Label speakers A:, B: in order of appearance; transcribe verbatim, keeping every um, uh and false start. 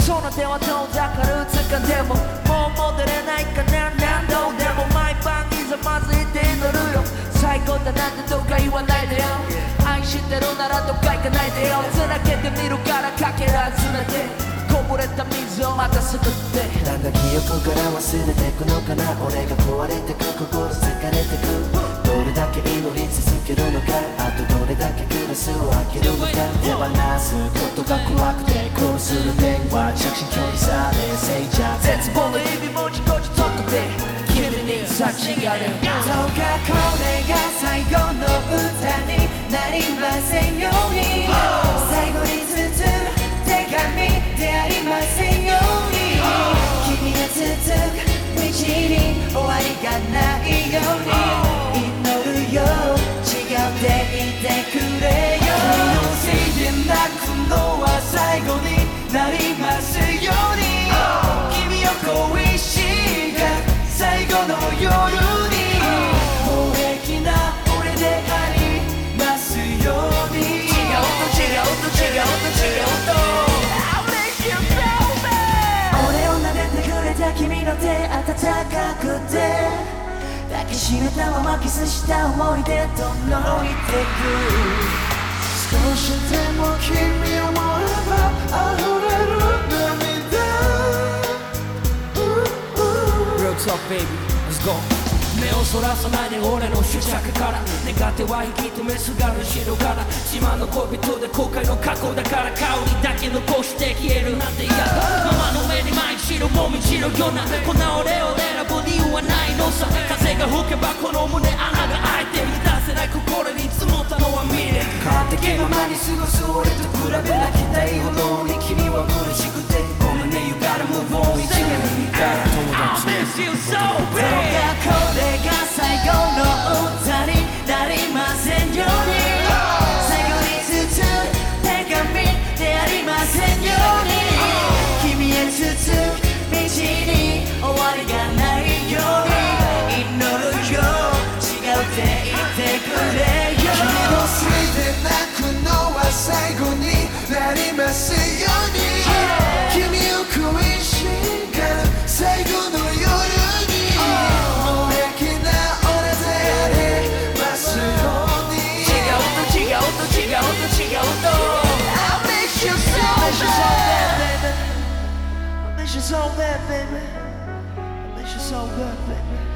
A: その手は遠ざかる掴んでももう戻れないかな何度でも毎晩いざまずいて祈るよ最高だなんてどうか言わないでよ愛してるならどっか行かないでよつなげてみるからかけらずれてこぼれた水をまたすくって
B: なんだ記憶から忘れてくのかな俺が壊れてく心疲れてくどれだけ祈り続けるのかあとどれだけグラスを開けるのか手放すことが怖くてコールする電話着信距離差で静寂
A: 絶望の意味も自己自得で君に幸がる
C: どうかこれが最後の歌になりませんように最後に包む手紙でありませんように君が続く道に終わりがないように祈るよ違っていてくれよ君のせいで泣くのは最後になりますように君を恋しが最後の夜に無益な俺でありますように違うと違うと違うと違うと俺を撫でてくれた君の手温かくて抱きしめたままキスした思い出とのいてく少しでも君を思えば溢れる涙
A: Real talk baby, let's go 目をそらさないで俺の執着から願っては引き止めすがる白から島の恋人で後悔の過去だから香りだけ残して消えるなんて嫌だママの目に舞い散るもみじのようなこんな俺を選ぶ理由はないのさ風が吹けばこの胸穴が開いて満たせない心に積もったのは未練勝手気ままに過ごす俺と比べ泣きたいほどに君は苦しくてごめんね You gotta move on 一年にから友達 I miss you so bad
C: これが最後の歌になりませんように最後に包む手紙でありませんように君へ続く道に終わりがないように祈るよ違うって言ってくれよ
B: 君のせいで泣くのは最後になりますように君を恋しがる最後の夜に無益な俺でありますように
A: 違うと違うと違うと違うと
B: I miss you so
A: I miss you so bad baby I miss you so bad baby I miss you so bad baby